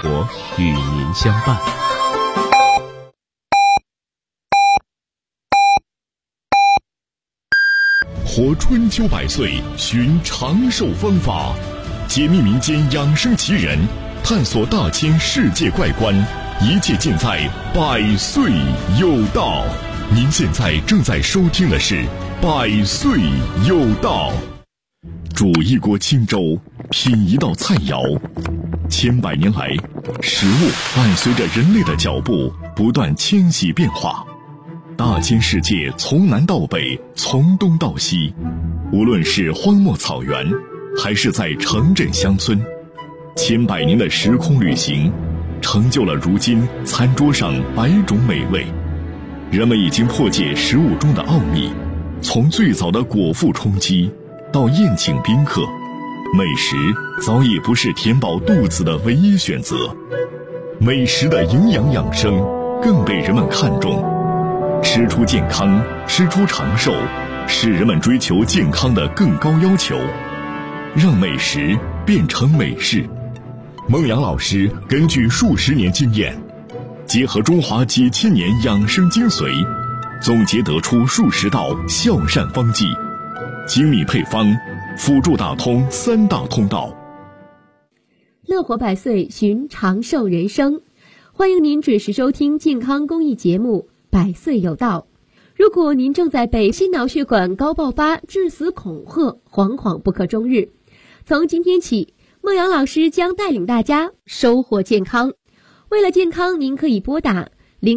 活与您相伴。 活春秋百岁，寻长寿方法，解密民间养生奇人，探索大千世界怪观，一切尽在百岁有道。您现在正在收听的是百岁有道。煮一锅清粥，品一道菜肴，千百年来，食物伴随着人类的脚步不断迁徙变化。大千世界从南到北，从东到西，无论是荒漠草原，还是在城镇乡村，千百年的时空旅行，成就了如今餐桌上百种美味。人们已经破解食物中的奥秘，从最早的果腹充饥，到宴请宾客，美食早已不是填饱肚子的唯一选择。美食的营养养生更被人们看重。吃出健康，吃出长寿，是人们追求健康的更高要求。让美食变成美事。孟阳老师根据数十年经验，结合中华几千年养生精髓，总结得出数十道孝善方剂，精密配方，辅助打通三大通道。 乐活百岁，寻长寿人生。欢迎您准时收听健康公益节目百岁有道。如果您正在被心脑血管高爆发、致死恐吓，惶惶不可终日，从今天起，孟阳老师将带领大家收获健康。为了健康，您可以拨打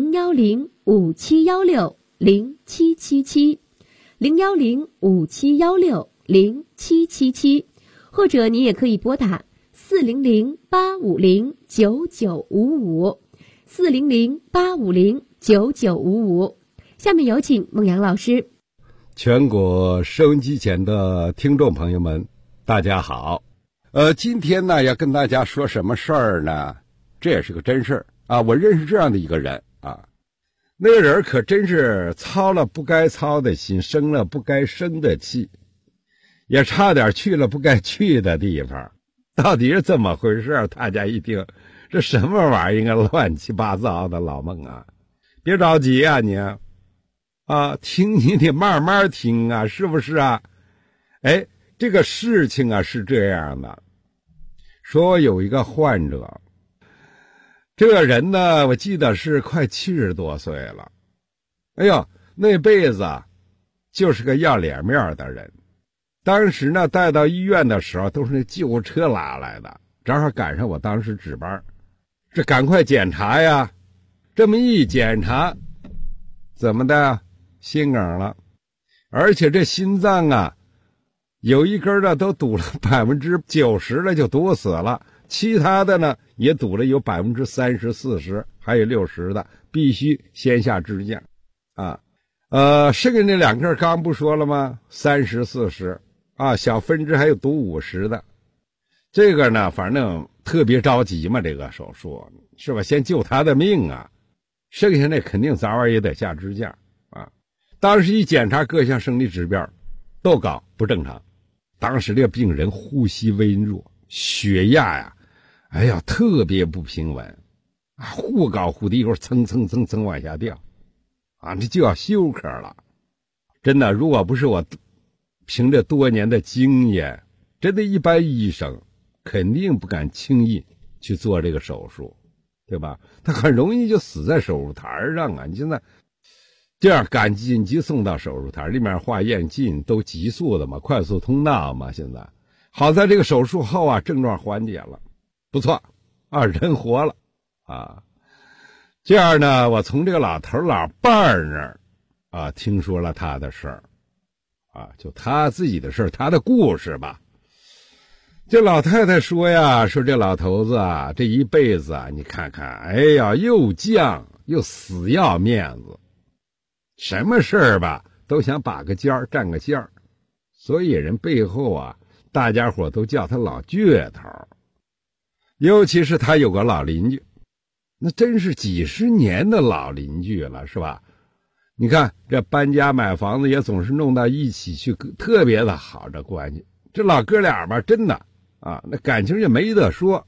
010-5716-0777 010-5716-0777，或者您也可以拨打400-850-9955 400-850-9955。下面有请孟阳老师。 全国收音机前的听众朋友们，大家好。今天呢要跟大家说什么事儿呢？这也是个真事儿啊！我认识这样的一个人啊，那个人可真是操了不该操的心，生了不该生的气，也差点去了不该去的地方。到底是怎么回事？大家一听，这什么玩意儿啊？乱七八糟的，老孟啊，别着急啊你啊，听你得慢慢听啊，是不是啊？哎，这个事情啊是这样的，说有一个患者，这个人呢，我记得是快70多岁了。哎呦，那辈子就是个要脸面的人。当时呢，带到医院的时候都是那救护车拉来的，正好赶上我当时值班，这赶快检查呀。这么一检查，怎么的？心梗了，而且这心脏啊，有一根呢都堵了90%了，就堵死了。其他的呢也堵了有30%、40%，还有60%的，必须先下支架啊。剩下那2根刚不说了吗？30、40啊，小分支还有堵50的。这个呢，反正特别着急嘛，这个手术是吧？先救他的命啊，剩下那肯定早晚也得下支架啊。当时一检查各项生理指标都高不正常，当时这个病人呼吸微弱，血压呀，哎呀，特别不平稳啊，忽高忽低，一会儿蹭往下掉啊，这就要休克了。真的，如果不是我凭着多年的经验，真的一般医生肯定不敢轻易去做这个手术，对吧？他很容易就死在手术台上啊！你现在这样赶紧急送到手术台，里面化验镜都急速的嘛，快速通道嘛。现在好在这个手术后啊，症状缓解了，不错啊，人活了啊。这样呢，我从这个老头老伴儿那儿啊，听说了他的事儿啊，就他自己的事儿，他的故事吧。这老太太说呀，说这老头子啊，这一辈子啊，你看看，哎呀，又犟又死要面子，什么事儿吧都想把个尖儿占个线儿，所以人背后啊，大家伙都叫他老倔头。尤其是他有个老邻居，那真是几十年的老邻居了，是吧？你看这搬家买房子也总是弄到一起去，特别的好，这关系。这老哥俩吧，真的啊，那感情也没得说。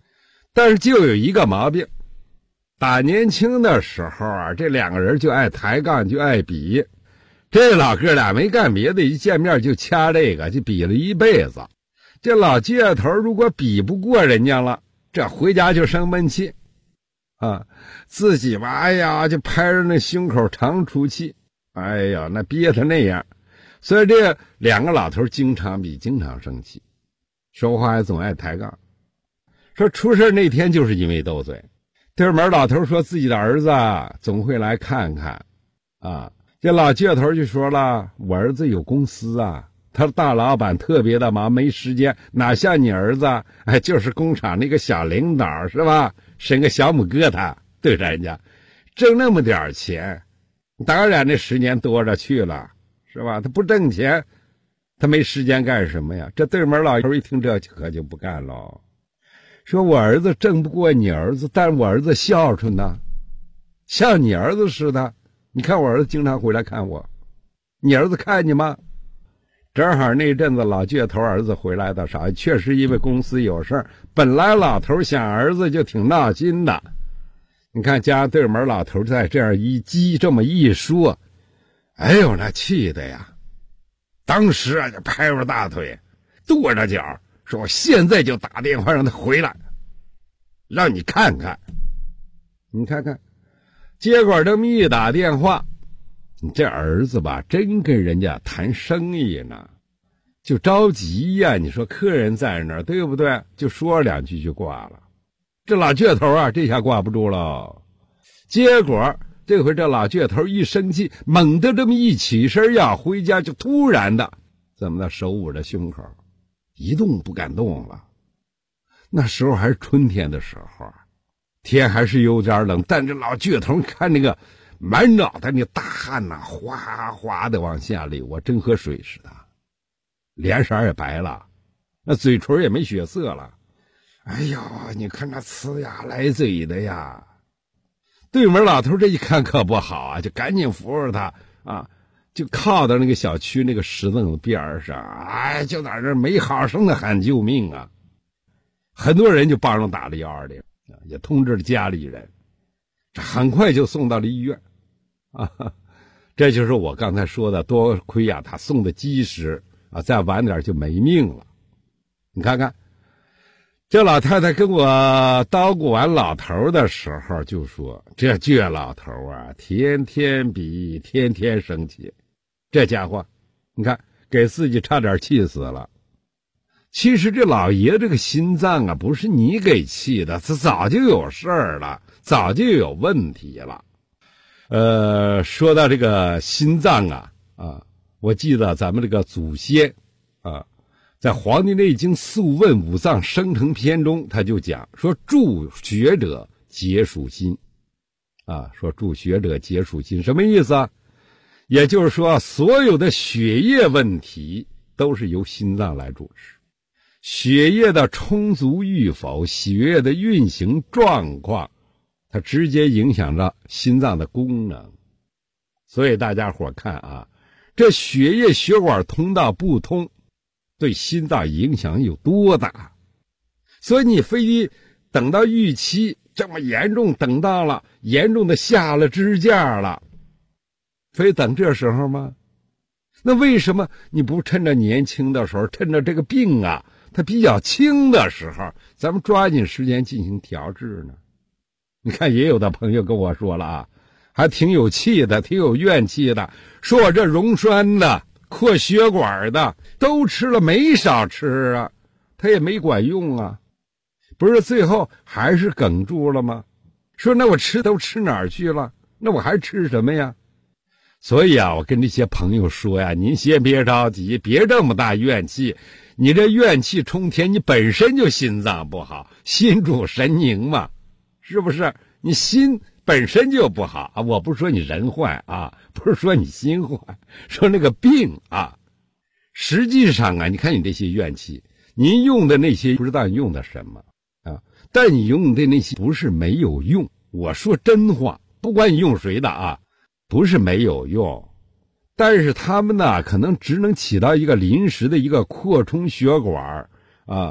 但是就有一个毛病，打年轻的时候啊，这两个人就爱抬杠，就爱比。这老哥俩没干别的，一见面就掐这个，就比了一辈子。这老倔头如果比不过人家了，这回家就生闷气啊，自己吧，哎呀，就拍着那胸口长出气，哎呀，那憋成那样。所以这两个老头经常比，经常生气，说话还总爱抬杠。说出事那天就是因为斗嘴，对门老头说自己的儿子总会来看看啊。这老倔头就说了，我儿子有公司啊，他是大老板，特别的忙，没时间，哪像你儿子，哎，就是工厂那个小领导是吧，生个小母疙瘩，对着人家挣那么点钱，当然那10年多着去了是吧，他不挣钱他没时间干什么呀？这对门老头一听这可就不干了，说我儿子挣不过你儿子，但是我儿子孝顺呢，像你儿子似的，你看我儿子经常回来看我，你儿子看你吗？正好那阵子老倔头儿子回来的少，确实因为公司有事儿，本来老头想儿子就挺闹心的，你看加上对门老头再这样一激，这么一说，哎呦那气的呀，当时啊就拍着大腿跺着脚说我现在就打电话让他回来，让你看看，你看看。结果这么一打电话，你这儿子吧真跟人家谈生意呢，就着急呀，你说客人在那儿对不对，就说两句就挂了。这老倔头啊这下挂不住了，结果这回这老倔头一生气，猛地这么一起身要回家，就突然的怎么的手捂着胸口一动不敢动了。那时候还是春天的时候啊，天还是有点冷，但这老倔头看那个满脑袋那大汗呐，哗哗的往下流，我真喝水似的，脸色也白了，那嘴唇也没血色了，哎呀，你看那呲牙咧嘴的呀。对门老头这一看可不好啊，就赶紧扶着他啊，就靠到那个小区那个石凳子边上，哎，就在这没好声的喊救命啊。很多人就帮着打了120，也通知了家里人，这很快就送到了医院啊。这就是我刚才说的，多亏啊他送的及时啊，再晚点就没命了。你看看这老太太跟我叨咕完老头的时候就说，这倔老头啊天天比，天天生气，这家伙你看给自己差点气死了。其实这老爷这个心脏啊不是你给气的，他早就有事儿了，早就有问题了。说到这个心脏啊，我记得咱们这个祖先啊，在《黄帝内经·素问·五脏生成篇》中，他就讲说，助血者皆属心啊，说助血者皆属心，什么意思啊？也就是说，所有的血液问题都是由心脏来主持。血液的充足与否，血液的运行状况，它直接影响着心脏的功能。所以大家伙看啊，这血液血管通道不通，对心脏影响有多大。所以你非等到预期这么严重，等到了严重的下了支架了，非等这时候吗？那为什么你不趁着年轻的时候，趁着这个病啊它比较轻的时候，咱们抓紧时间进行调治呢？你看也有的朋友跟我说了啊，还挺有气的，挺有怨气的，说我这溶栓的扩血管的都吃了没少吃啊，它也没管用啊，不是最后还是哽住了吗？说那我吃都吃哪儿去了，那我还吃什么呀？所以啊，我跟这些朋友说呀，您先别着急，别这么大怨气，你这怨气冲天，你本身就心脏不好，心主神宁嘛，是不是？你心本身就不好啊，我不是说你人坏啊，不是说你心坏，说那个病啊，实际上啊，你看你这些怨气，您用的那些不知道你用的什么啊，但你用的那些不是没有用，我说真话，不管你用谁的啊，不是没有用，但是他们呢可能只能起到一个临时的一个扩充血管啊，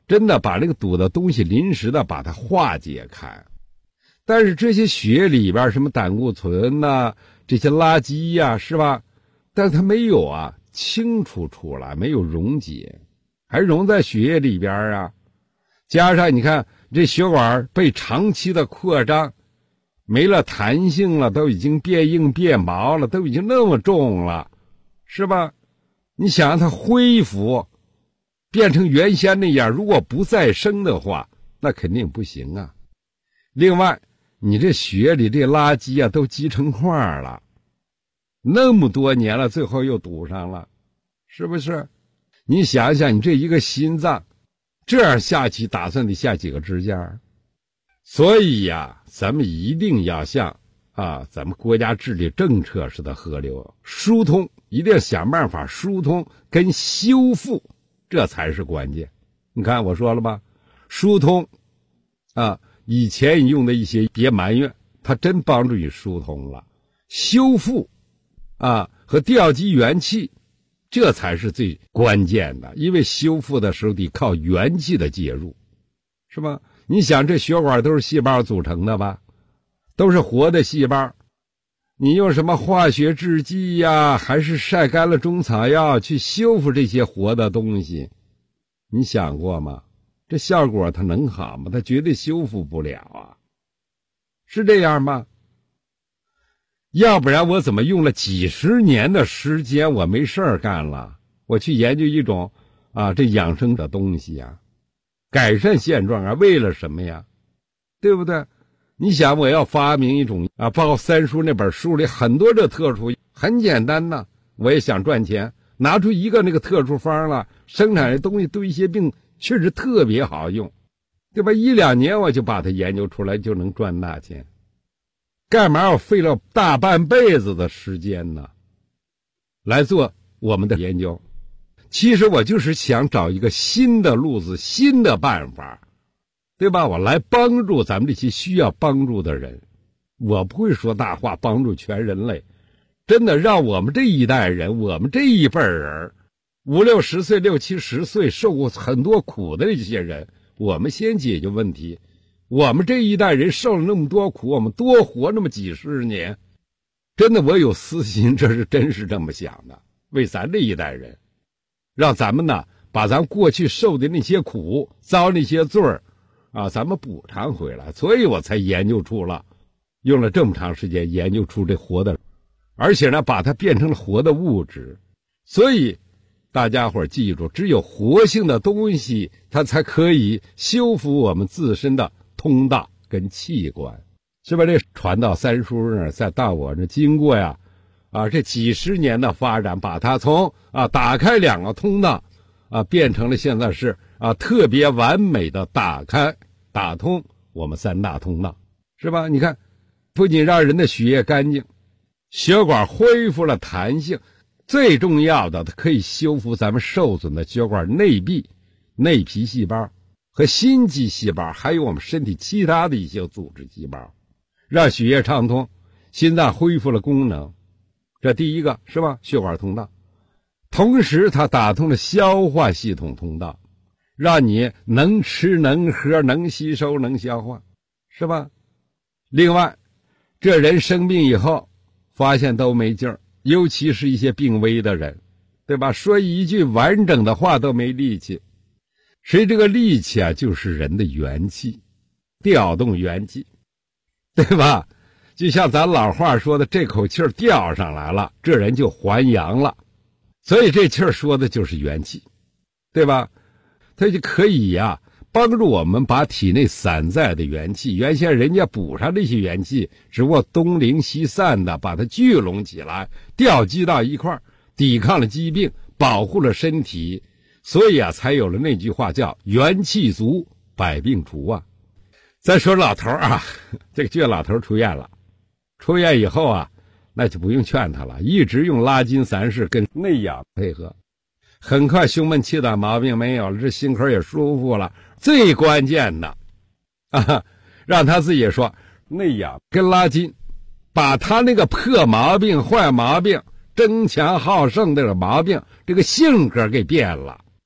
真的把这个堵的东西临时的把它化解开。但是这些血液里边什么胆固醇呐，这些垃圾呀，是吧？但是它没有啊清除出来，没有溶解，还溶在血液里边啊。加上你看这血管被长期的扩张，没了弹性了，都已经变硬变薄了，都已经那么重了，是吧？你想让它恢复变成原先那样，如果不再生的话，那肯定不行啊。另外你这血里这垃圾啊都积成块了，那么多年了，最后又堵上了，是不是？你想想，你这一个心脏这样下去，打算得下几个支架？所以呀，咱们一定要像咱们国家治理政策似的河流疏通，一定要想办法疏通跟修复，这才是关键。你看我说了吧，疏通以前你用的一些别埋怨，它真帮助你疏通了。修复和调集元气，这才是最关键的，因为修复的时候得靠元气的介入，是吧？你想这血管都是细胞组成的吧，都是活的细胞，你用什么化学制剂呀，还是晒干了中草药去修复这些活的东西，你想过吗？这效果它能好吗？它绝对修复不了啊，是这样吗？要不然我怎么用了几十年的时间，我没事干了，我去研究一种这养生的东西啊，改善现状啊，为了什么呀？对不对？你想我要发明一种包括三叔那本书里很多这特殊，很简单呐，我也想赚钱，拿出一个那个特殊方了，生产的东西对一些病确实特别好用，对吧？1-2年我就把它研究出来，就能赚大钱。干嘛我费了大半辈子的时间呢，来做我们的研究？其实我就是想找一个新的路子，新的办法，对吧？我来帮助咱们这些需要帮助的人。我不会说大话，帮助全人类，真的让我们这一代人，我们这一辈人，50-60岁、60-70岁受过很多苦的这些人，我们先解决问题。我们这一代人受了那么多苦，我们多活那么几十年，真的我有私心，这是真是这么想的，为咱这一代人，让咱们呢把咱过去受的那些苦、遭那些罪咱们补偿回来。所以我才研究出了，用了这么长时间研究出这活的，而且呢把它变成了活的物质。所以大家伙记住，只有活性的东西，它才可以修复我们自身的通道跟器官，是吧？这传到三叔那儿，再到我这，经过呀这几十年的发展，把它从打开2个通道变成了现在是特别完美的打开打通我们3大通道，是吧？你看，不仅让人的血液干净，血管恢复了弹性，最重要的它可以修复咱们受损的血管内壁、内皮细胞和心肌细胞，还有我们身体其他的一些组织细胞，让血液畅通，心脏恢复了功能。这第一个，是吧？血管通道。同时它打通了消化系统通道，让你能吃能喝能吸收能消化，是吧？另外，这人生病以后发现都没劲儿，尤其是一些病危的人，对吧？说一句完整的话都没力气。所以这个力气就是人的元气，调动元气，对吧？就像咱老话说的，这口气儿调上来了，这人就还阳了。所以这气儿说的就是元气，对吧？它就可以帮助我们把体内散在的元气，原先人家补上这些元气，只不过东零西散的把它聚拢起来，调集到一块儿，抵抗了疾病，保护了身体。所以才有了那句话叫元气足，百病除再说老头这个倔老头出院了，出院以后那就不用劝他了，一直用拉筋散式跟内养配合，很快胸闷气短毛病没有了，这心口也舒服了。最关键的让他自己说，内养跟拉筋把他那个破毛病、坏毛病、争强好胜这个毛病，这个性格给变了。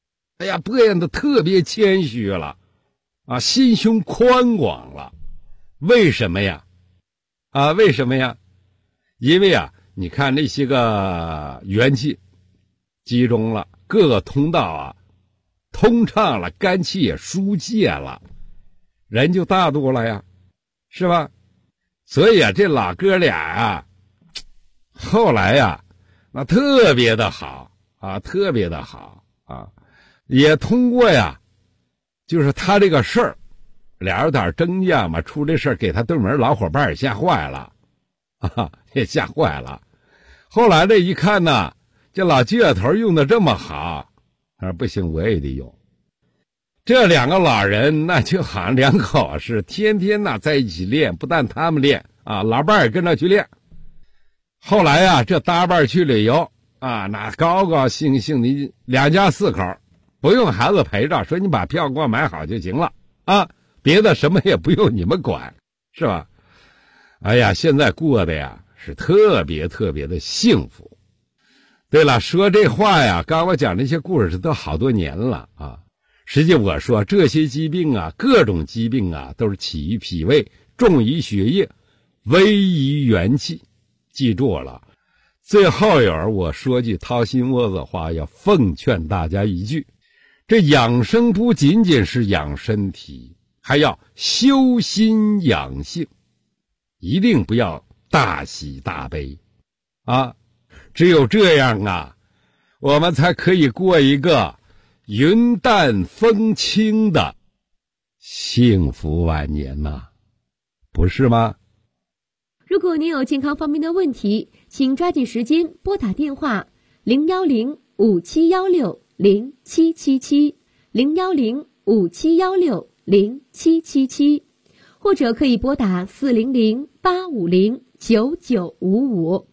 哎呀，变得特别谦虚了，啊，心胸宽广了。为什么呀？为什么呀？因为啊，你看那些个元气集中了，各个通道啊通畅了，肝气也疏泄了，人就大度了呀，是吧？所以啊，这老哥俩啊，后来呀，那特别的好啊，特别的好啊，也通过呀，就是他这个事儿，俩人有点争架嘛，出这事儿给他对门老伙伴也吓坏了，也吓坏了。后来这一看呢，这老倔头用的这么好，他说不行，我也得用。这两个老人那就好像两口是天天呐在一起练，不但他们练啊，老伴也跟着去练。后来啊，这搭伴去旅游啊，那高高兴兴的两家四口，不用孩子陪着，说你把票给我买好就行了啊，别的什么也不用你们管，是吧？哎呀，现在过的呀是特别特别的幸福。对了，说这话呀，刚我讲这些故事都好多年了啊。实际我说这些疾病啊，各种疾病啊，都是起于脾胃，重于血液，危于元气。记住了，最后我说句掏心窝子话，要奉劝大家一句，这养生不仅仅是养身体，还要修心养性，一定不要大喜大悲啊！只有这样啊，我们才可以过一个云淡风轻的幸福晚年呐，不是吗？ 如果您有健康方面的问题，请抓紧时间拨打电话010-5716-0777 010-5716-0777，或者可以拨打400-850-9955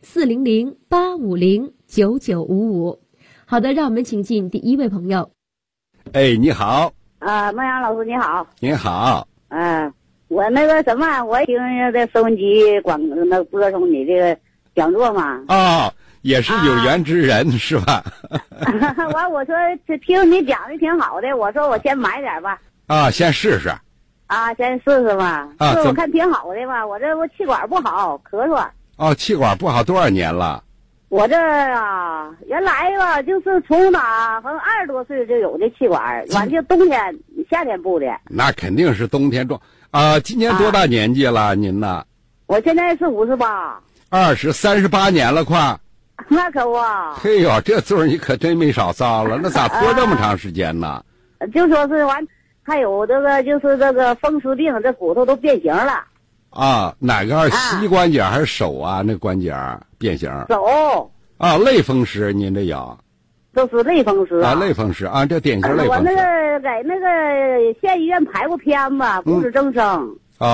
400-850-9955。好的，让我们请进第一位朋友。 哎，你好。 孟阳老师你好。 您好。 我那个什么，我听这收音机那播送你这个讲座嘛。 哦，也是有缘之人，是吧？ 我说这听你讲的挺好的，我说我先买点吧。 先试试。 先试试吧。我看挺好的吧，我气管不好，咳嗽。 气管不好多少年了？ 我这原来吧，就是从哪好像20多岁就有这气管，完就冬天夏天不的。那肯定是冬天重。今年多大年纪了您呢？ 我现在是58。 38年了快。 那可不。 嘿呦，这岁你可真没少遭了，那咋拖这么长时间呢？ 就说是完，还有这个就是这个风湿病，这骨头都变形了。 哪个膝关节还是手啊？那关节变形。 手。 类风湿您这有。 就是类风湿类风湿这典型类风湿。 我那个在那个县医院排过片子，骨质增生。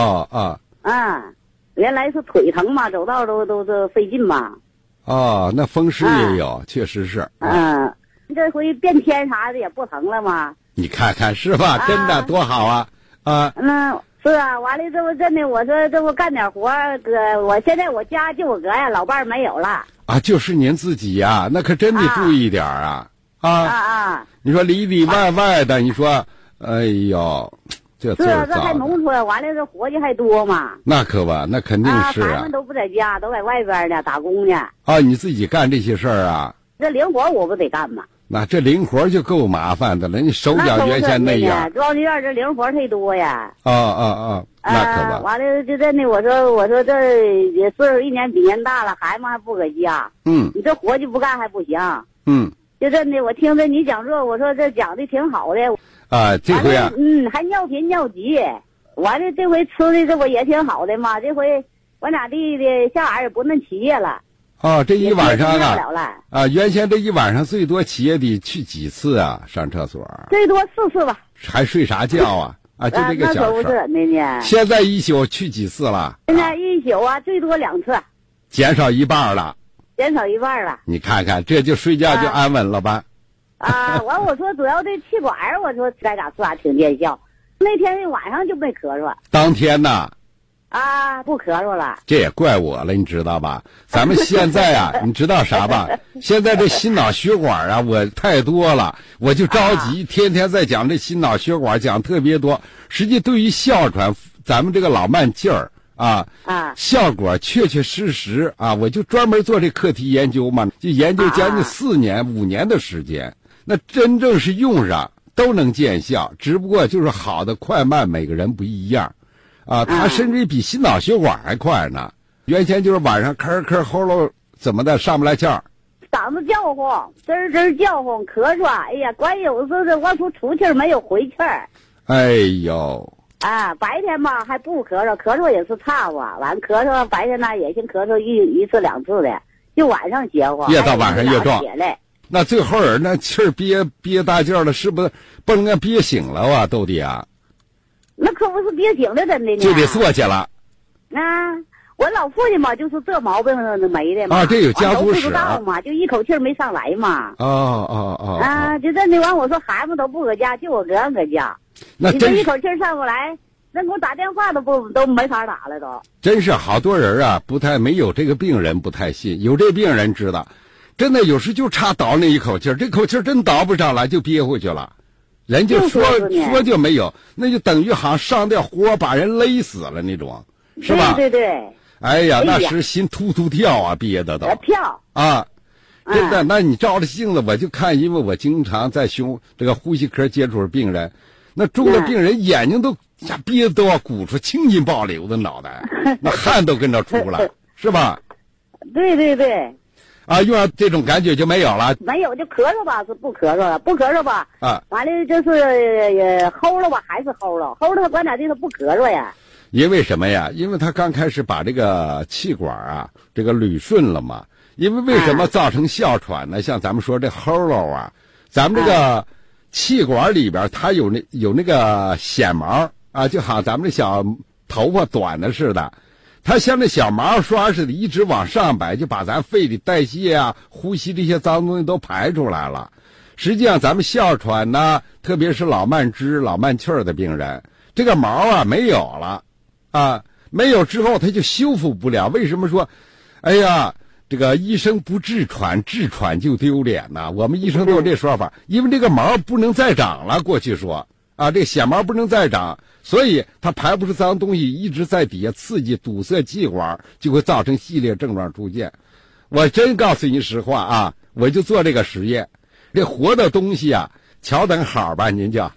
原来是腿疼嘛，走道都费劲嘛。 那风湿也有，确实是。 这回变天啥的也不疼了嘛。 你看看是吧？真的多好啊！ 是啊，完了这不真的，我说这不干点活哥，我现在我家就我哥呀，老伴没有了。 就是您自己呀，那可真得注意点你说里外外的，你说，哎呦，这还农村，完了这活计还多嘛。 那可不，那肯定是孩子们都不在家，都在外边呢，打工呢。 你自己干这些事儿啊？ 这零活我不得干吗？ 那这零活就够麻烦的了，你手脚原先那样。 庄稼院这零活忒多呀。 那可不。 完了就真的，我说这也岁数一年比年大了，孩子们还不搁家。你这活计不干还不行。就真的，我听着你讲座，我说这讲的挺好的。 这回还尿频尿急，完了这回吃的这不也挺好的嘛？这回我俩弟弟下晚也不恁起夜了。 这一晚上原先这一晚上最多起夜得去几次啊？上厕所最多4次吧。 还睡啥觉啊？就这个小事儿。 呢。 现在一宿去几次了？ 现在一宿最多2次。 减少一半了。 你看看，这就睡觉就安稳了吧？ 我说主要这气管，我说该咋说咋挺见效。那天晚上就没咳嗽。 当天呢？ 啊，不咳嗽了。 这也怪我了，你知道吧？咱们现在啊，你知道啥吧？现在这心脑血管啊，我太多了，我就着急，天天在讲这心脑血管，讲特别多。实际对于哮喘，咱们这个老慢气儿效果确确实实啊，我就专门做这课题研究嘛，就研究将近4年、5年的时间。那真正是用上都能见效，只不过就是好的快慢每个人不一样。它甚至比心脑血管还快呢。原先就是晚上咳喉咙怎么的上不来气儿， 嗓子叫唤，吱吱叫唤，咳嗽。哎呀，关有时候这往出气儿没有回气儿。 哎呦。 白天吧还不咳嗽，咳嗽也是差吧。完咳嗽白天呢也先咳嗽一次2次的，就晚上结乎。 越到晚上越壮。那最后人那气儿憋大劲儿了，是不是不能憋醒了啊，豆弟啊？ 那可不是憋醒了，真的呢。 就得坐下了。 我老父亲嘛，就是这毛病没的嘛。 这有家族史。 不知道嘛，就一口气没上来嘛。就这的完，我说孩子都不搁家，就我个人搁家。 那你这一口气上不来，那给我打电话都没法打了都。 真是好多人啊，没有这个病人不太信，有这病人知道，真的有时就差倒那一口气儿，这口气儿真倒不上来就憋回去了。人就说就没有，那就等于好像上吊活把人勒死了那种，是吧？ 对。 哎呀，那时心突突跳啊，憋的都跳啊，真的。那你照着镜子，我就看，因为我经常在这个呼吸科接触的病人，那重的病人眼睛都憋得都要鼓出青筋暴流的脑袋，那汗都跟着出了，是吧？ 对。 用上这种感觉就没有了。 没有，就咳嗽吧是不咳嗽了，不咳嗽吧完了就是齁了吧还是齁了，齁了他管咋地他不咳嗽呀。 因为什么呀？因为他刚开始把这个气管这个捋顺了嘛。因为什么造成哮喘呢？像咱们说这齁了咱们这个气管里边它有那个癣毛就好像咱们这小头发短的似的。它像那小毛刷似的，一直往上摆，就把咱肺里代谢呼吸这些脏东西都排出来了。实际上，咱们哮喘呢，特别是老慢支、老慢气儿的病人，这个毛没有了，没有之后它就修复不了。为什么说，哎呀，这个医生不治喘，治喘就丢脸呢？我们医生都有这说法，因为这个毛不能再长了。过去说这癣毛不能再长。所以它排不出脏东西，一直在底下刺激堵塞气管，就会造成系列症状出现。我真告诉你实话我就做这个实验，这活的东西瞧等好吧，您就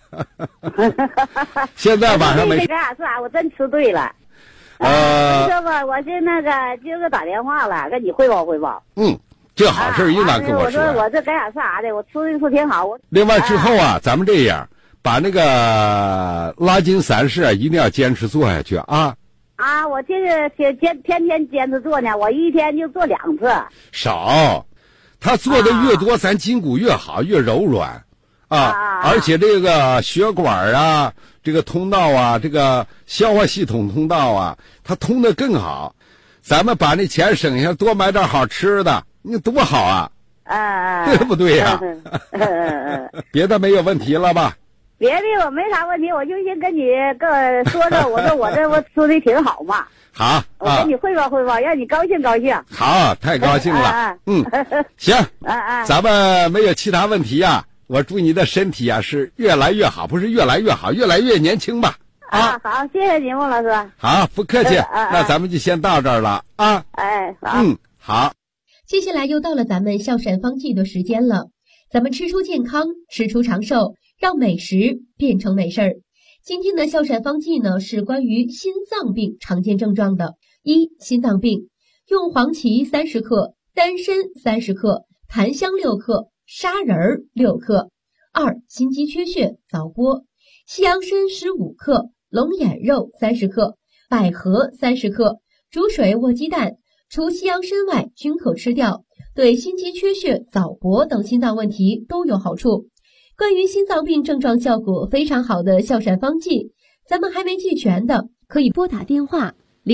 现在晚上没我真吃对了。这吧，我是那个今儿个打电话了，跟你汇报汇报。 这好事应当跟我说。 我说我这干啥的，我吃的是挺好。 另外之后咱们这样。把那个拉筋散式一定要坚持做下去我这个天天坚持做呢，我一天就做2次。 少，他做的越多，咱筋骨越好，越柔软而且这个血管这个通道这个消化系统通道它通得更好。咱们把那钱省下，多买点好吃的，那多好对不对呀？别的没有问题了吧？ 别的我没啥问题，我就先跟你说着，我说我吃的挺好嘛。 好， 我跟你汇报汇报，让你高兴高兴。 好，太高兴了。行，咱们没有其他问题我祝你的身体是越来越好，不是越来越好，越来越年轻吧。 好，谢谢你，孟老师。 好，不客气。那咱们就先到这儿了好。 好。 接下来又到了咱们孝善方剂的时间了，咱们吃出健康，吃出长寿。让美食变成美事儿。今天的孝善方剂呢，是关于心脏病常见症状的。1、心脏病，用黄芪30克，丹参30克，檀香6克，砂仁6克。2、心肌缺血早剥，西洋参15克，龙眼肉30克，百合30克，煮水卧鸡蛋，除西洋参外均可吃掉，对心肌缺血早搏等心脏问题都有好处。关于心脏病症状效果非常好的孝善方剂，咱们还没记全的，可以拨打电话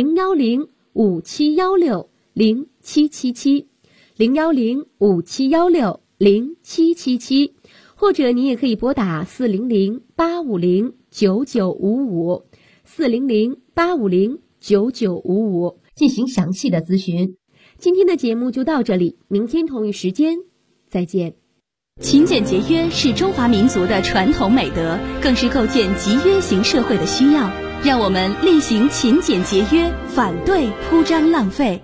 010-5716-0777 010-5716-0777，或者你也可以拨打400-850-9955 400-850-9955。 9955进行详细的咨询。今天的节目就到这里，明天同一时间再见。 勤俭节约是中华民族的传统美德，更是构建集约型社会的需要。让我们厉行勤俭节约，反对铺张浪费。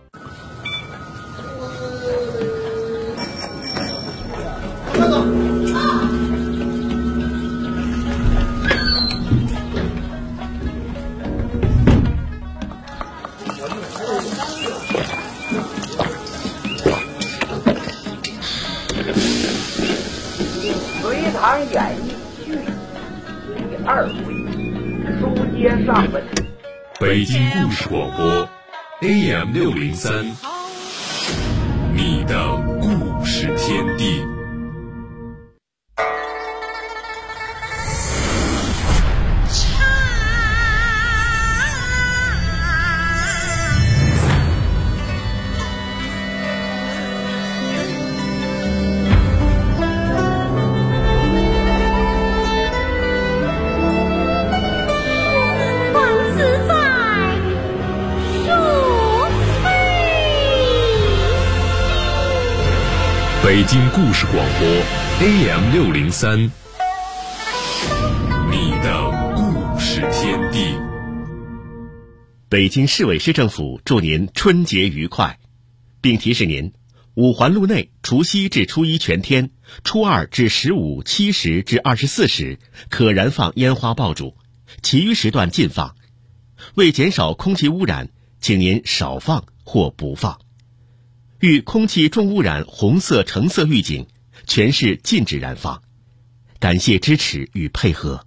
隋唐演义续第2回，书接上文。 北京故事广播 AM603，你的故事天地。北京故事广播 AM603，你的故事天地。 北京市委市政府祝您春节愉快，并提示您：五环路内除夕至初一全天、初2至15、7时至24时可燃放烟花爆竹，其余时段禁放。为减少空气污染，请您少放或不放。遇空气重污染红色、橙色预警，全市禁止燃放。感谢支持与配合。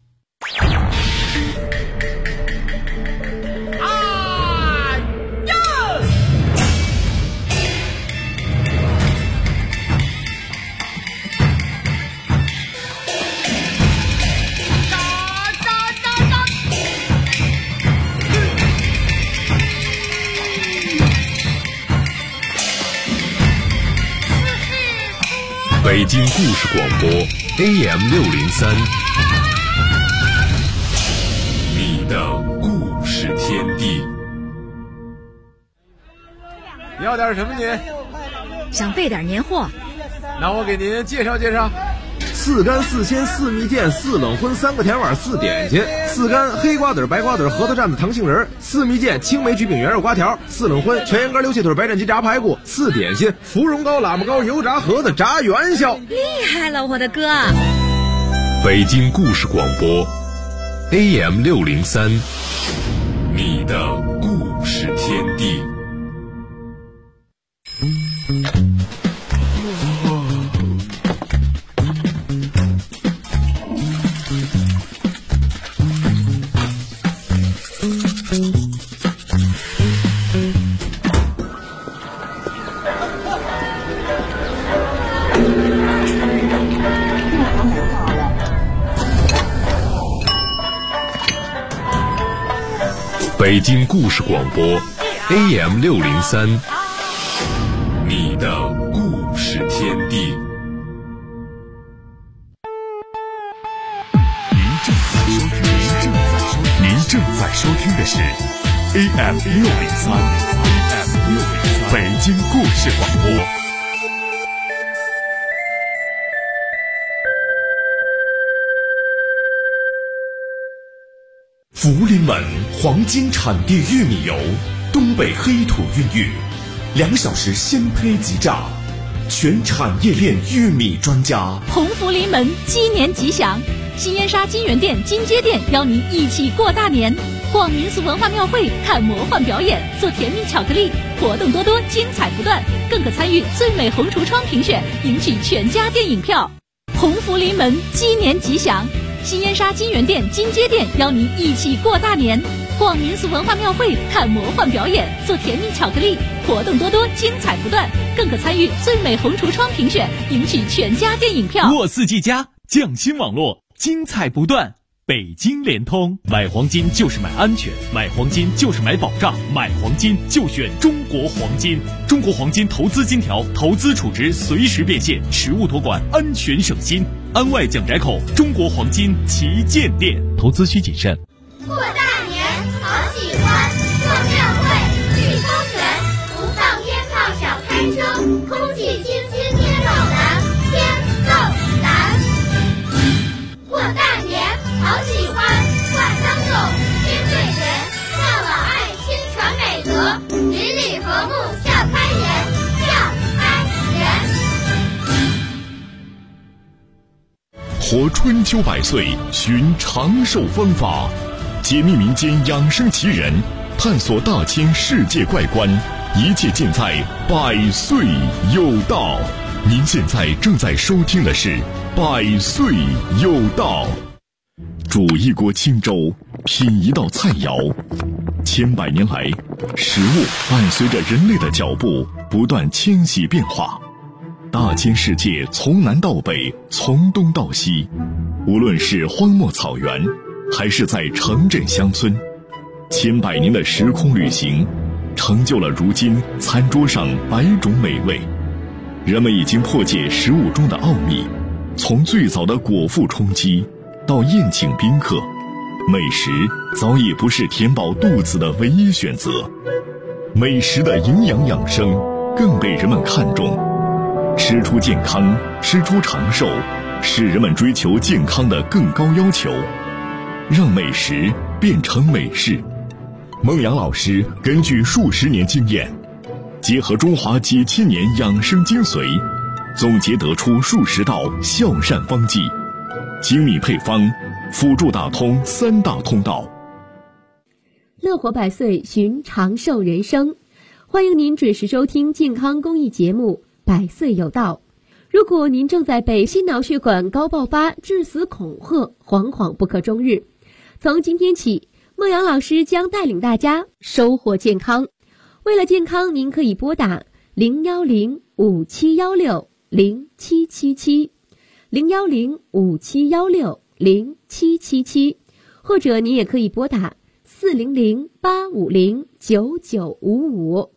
北京故事广播 AM603，你的故事天地。 要点什么您？ 想备点年货。 那我给您介绍介绍。 4干4鲜4蜜饯4冷荤3个甜碗4点心，4干黑瓜子白瓜子核桃蘸子糖杏仁，4蜜饯青梅焗饼圆肉瓜条，4冷荤全羊肝溜蟹腿白斩鸡炸排骨，4点心芙蓉糕喇嘛糕油炸盒子炸元宵。 厉害了，我的哥！ 北京故事广播 AM603，你的故事天地。北京故事广播 AM603，你的故事天地。您正在收听的是 AM603，北京故事广播。涪陵门黄金产地玉米油，东北黑土孕育，2小时鲜胚即榨，全产业链玉米专家。 鸿福临门，鸡年吉祥！新燕莎金源店、金街店邀您一起过大年，逛民俗文化庙会，看魔幻表演，做甜蜜巧克力，活动多多，精彩不断，更可参与最美红橱窗评选，赢取全家电影票。鸿福临门，鸡年吉祥！新燕莎金源店、金街店邀您一起过大年，逛民俗文化庙会，看魔幻表演，做甜蜜巧克力，活动多多，精彩不断，更可参与最美红橱窗评选，赢取全家电影票。 沃四 G 加匠心网络，精彩不断。北京联通，买黄金就是买安全，买黄金就是买保障，买黄金就选中国黄金。中国黄金投资金条，投资储值随时变现，实物托管，安全省心。安外蒋宅口中国黄金旗舰店，投资需谨慎。 过大年好喜欢。 活春秋百岁，寻长寿方法，解密民间养生奇人，探索大千世界怪观，一切尽在百岁有道。您现在正在收听的是百岁有道。煮一锅清粥，品一道菜肴，千百年来，食物伴随着人类的脚步不断迁徙变化。大千世界从南到北，从东到西，无论是荒漠草原，还是在城镇乡村，千百年的时空旅行，成就了如今餐桌上百种美味。人们已经破解食物中的奥秘，从最早的果腹充饥到宴请宾客，美食早已不是填饱肚子的唯一选择，美食的营养养生更被人们看重。吃出健康，吃出长寿，是人们追求健康的更高要求。让美食变成美事。孟阳老师根据数十年经验，结合中华几千年养生精髓，总结得出数十道孝善方剂，精密配方，辅助打通三大通道。 乐活百岁，寻长寿人生。欢迎您准时收听健康公益节目百岁有道。如果您正在被心脑血管高爆发、致死恐吓，惶惶不可终日，从今天起，孟阳老师将带领大家收获健康。为了健康，您可以拨打010-5716-0777 010-5716-0777，或者您也可以拨打400-850-9955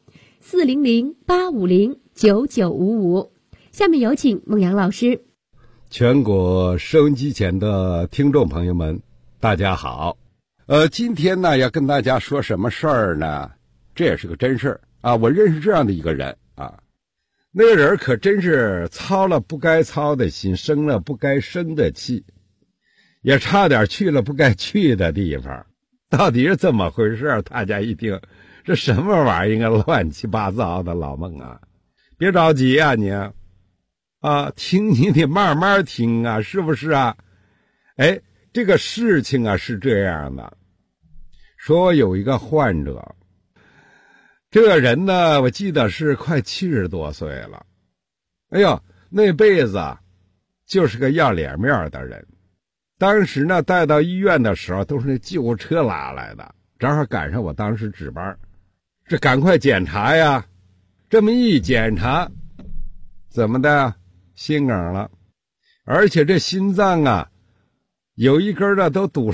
400-850-9955。下面有请孟阳老师。 全国收音机前的听众朋友们，大家好。今天呢要跟大家说什么事儿呢？这也是个真事儿啊！我认识这样的一个人啊，那个人可真是操了不该操的心，生了不该生的气，也差点去了不该去的地方。到底是怎么回事？大家一听，这什么玩意儿啊？乱七八糟的，老孟啊，别着急啊你啊，听你得慢慢听啊，是不是啊？哎，这个事情啊是这样的，说我有一个患者，这个人呢，我记得是快70多岁了。哎呦，那辈子就是个要脸面的人。当时呢，带到医院的时候都是那救护车拉来的，正好赶上我当时值班，这赶快检查呀。这么一检查，怎么的？心梗了，而且这心脏啊，有一根呢都堵了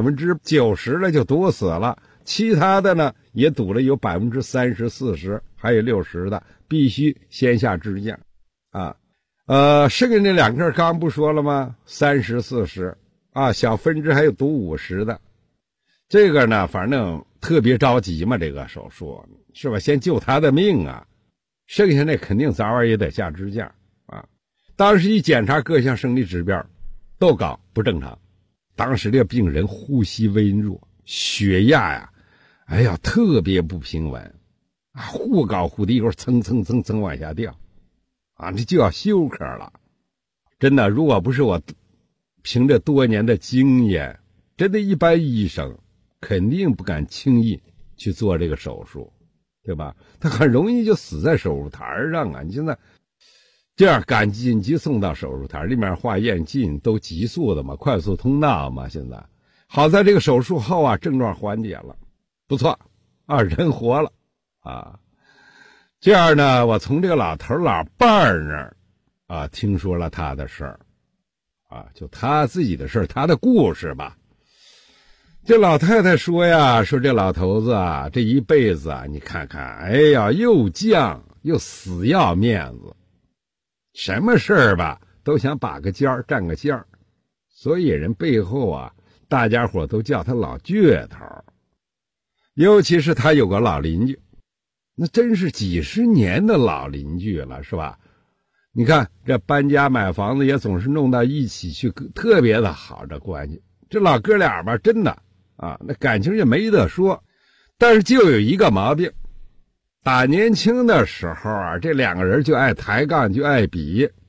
90%了，就堵死了。其他的呢也堵了有30%、40%，还有60%的，必须先下支架啊。剩下那2根刚不说了吗？30、40啊，小分支还有堵50的。这个呢，反正特别着急嘛，这个手术是吧？先救他的命啊，剩下那肯定早晚也得下支架啊。当时一检查各项生理指标都高不正常，当时这个病人呼吸微弱，血压呀，哎呀，特别不平稳啊，忽高忽低，一会儿蹭蹭蹭蹭往下掉啊，这就要休克了。真的，如果不是我凭着多年的经验，真的一般医生肯定不敢轻易去做这个手术，对吧？他很容易就死在手术台上啊！你现在这样赶紧急送到手术台，里面化验镜都急速的嘛，快速通道嘛。现在好在这个手术后啊，症状缓解了，不错啊，人活了啊。这样呢，我从这个老头老伴儿那儿啊听说了他的事儿啊，就他自己的事儿，他的故事吧。这老太太说呀，说这老头子啊，这一辈子啊，你看看，哎呀，又犟又死要面子，什么事儿吧都想把个尖儿占个线儿，所以人背后啊，大家伙都叫他老倔头。尤其是他有个老邻居，那真是几十年的老邻居了，是吧？你看这搬家买房子也总是弄到一起去，特别的好，这关系。这老哥俩吧，真的啊，那感情也没得说。但是就有一个毛病，打年轻的时候啊，这2个人就爱抬杠，就爱比，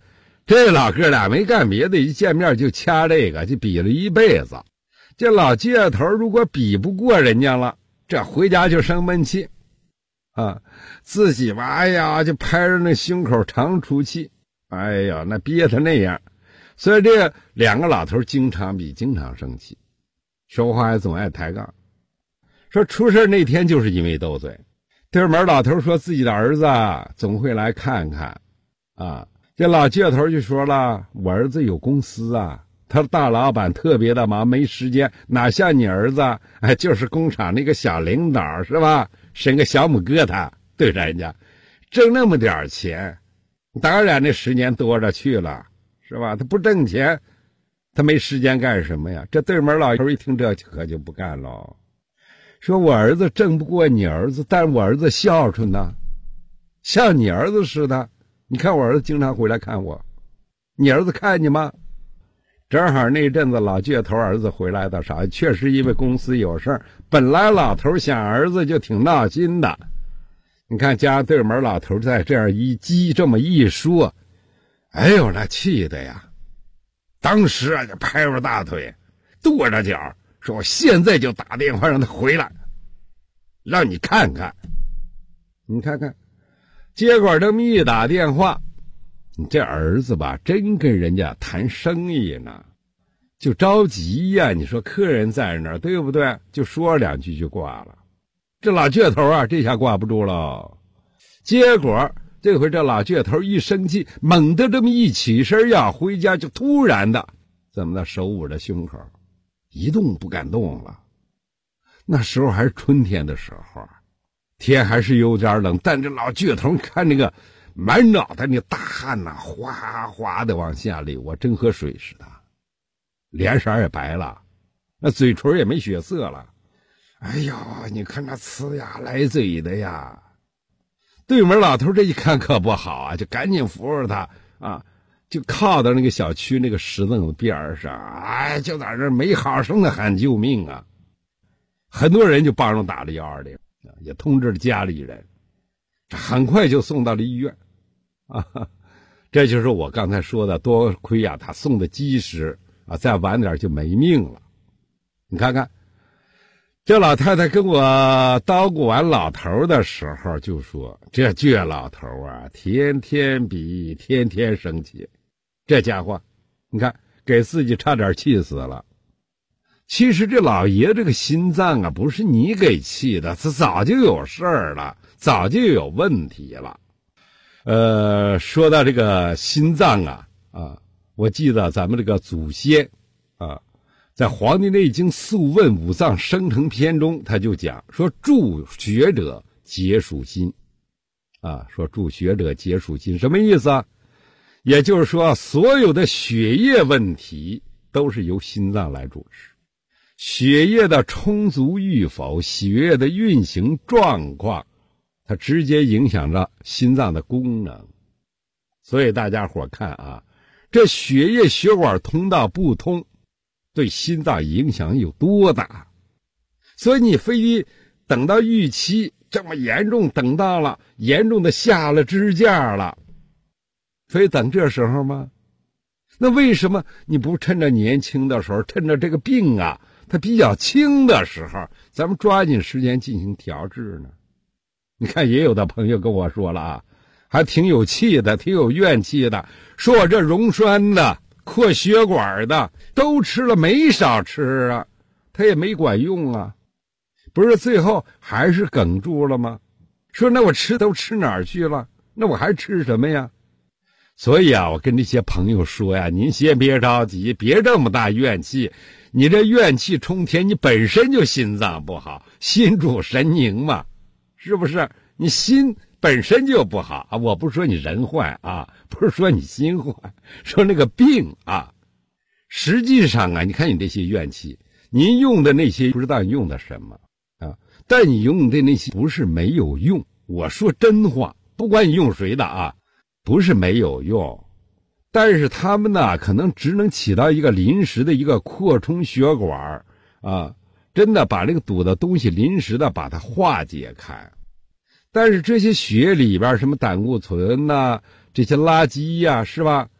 这老哥俩没干别的，一见面就掐这个，就比了一辈子。这老倔头如果比不过人家了，这回家就生闷气啊，自己吧，哎呀，就拍着那胸口长出气，哎呀，那憋成那样。所以这两个老头经常比，经常生气，说话还总爱抬杠。说出事那天就是因为斗嘴，对门老头说自己的儿子总会来看看啊。这老倔头就说了，我儿子有公司啊，他的大老板特别的忙，没时间，哪像你儿子，哎，就是工厂那个小领导是吧，伸个小母疙瘩对着人家，挣那么点钱，当然那时间多着去了是吧，他不挣钱他没时间干什么呀？这对门老头一听这可就不干了，说我儿子挣不过你儿子，但我儿子孝顺呢，像你儿子似的，你看我儿子经常回来看我，你儿子看你吗？正好那阵子老倔头儿子回来的少，确实因为公司有事儿，本来老头想儿子就挺闹心的，你看加对门老头再这样一激，这么一说，哎呦那气的呀，当时啊就拍着大腿跺着脚说我现在就打电话让他回来，让你看看，你看看。结果这么一打电话，你这儿子吧真跟人家谈生意呢，就着急呀，你说客人在那儿对不对，就说两句就挂了。这老倔头啊这下挂不住了，结果这回这老倔头一生气，猛地这么一起身要回家，就突然的怎么的手捂着胸口一动不敢动了。那时候还是春天的时候，天还是有点冷，但这老倔头看那个满脑袋那大汗呐，哗哗的往下流，我真喝水似的，脸色也白了，那嘴唇也没血色了，哎呦，你看那呲牙来嘴的呀。对门老头这一看可不好啊，就赶紧扶着他啊，就靠到那个小区那个石凳子边上，哎，就在这没好声的喊救命啊。很多人就帮着打了120，也通知了家里人，这很快就送到了医院啊。这就是我刚才说的，多亏啊他送的及时啊，再晚点就没命了。你看看这老太太跟我叨咕完老头的时候就说，这倔老头啊天天比，天天生气，这家伙你看给自己差点气死了。其实这老爷这个心脏啊不是你给气的，他早就有事儿了，早就有问题了。说到这个心脏啊，我记得咱们这个祖先啊，在《黄帝内经·素问·五脏生成篇》中，他就讲说，助血者皆属心啊，说助血者皆属心，什么意思啊？也就是说，所有的血液问题都是由心脏来主持。血液的充足与否，血液的运行状况，它直接影响着心脏的功能。所以大家伙看啊，这血液血管通道不通，对心脏影响有多大。所以你非等到预期这么严重，等到了严重的下了支架了，非等这时候吗？那为什么你不趁着年轻的时候，趁着这个病啊它比较轻的时候，咱们抓紧时间进行调治呢？你看也有的朋友跟我说了啊，还挺有气的，挺有怨气的，说我这溶栓的扩血管的都吃了，没少吃啊，它也没管用啊，不是最后还是哽住了吗？说那我吃都吃哪儿去了，那我还吃什么呀？所以啊，我跟这些朋友说呀，您先别着急，别这么大怨气，你这怨气冲天，你本身就心脏不好，心主神宁嘛，是不是？你心本身就不好啊，我不说你人坏啊，不是说你心坏，说那个病啊，实际上啊，你看你这些怨气，您用的那些不知道你用的什么啊，但你用的那些不是没有用，我说真话，不管你用谁的啊，不是没有用，但是他们呢，可能只能起到一个临时的一个扩充血管啊，真的把这个堵的东西临时的把它化解开。但是这些血里边什么胆固醇呐，这些垃圾呀，是吧？